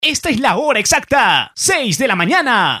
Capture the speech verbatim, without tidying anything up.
Esta es la hora exacta, seis de la mañana.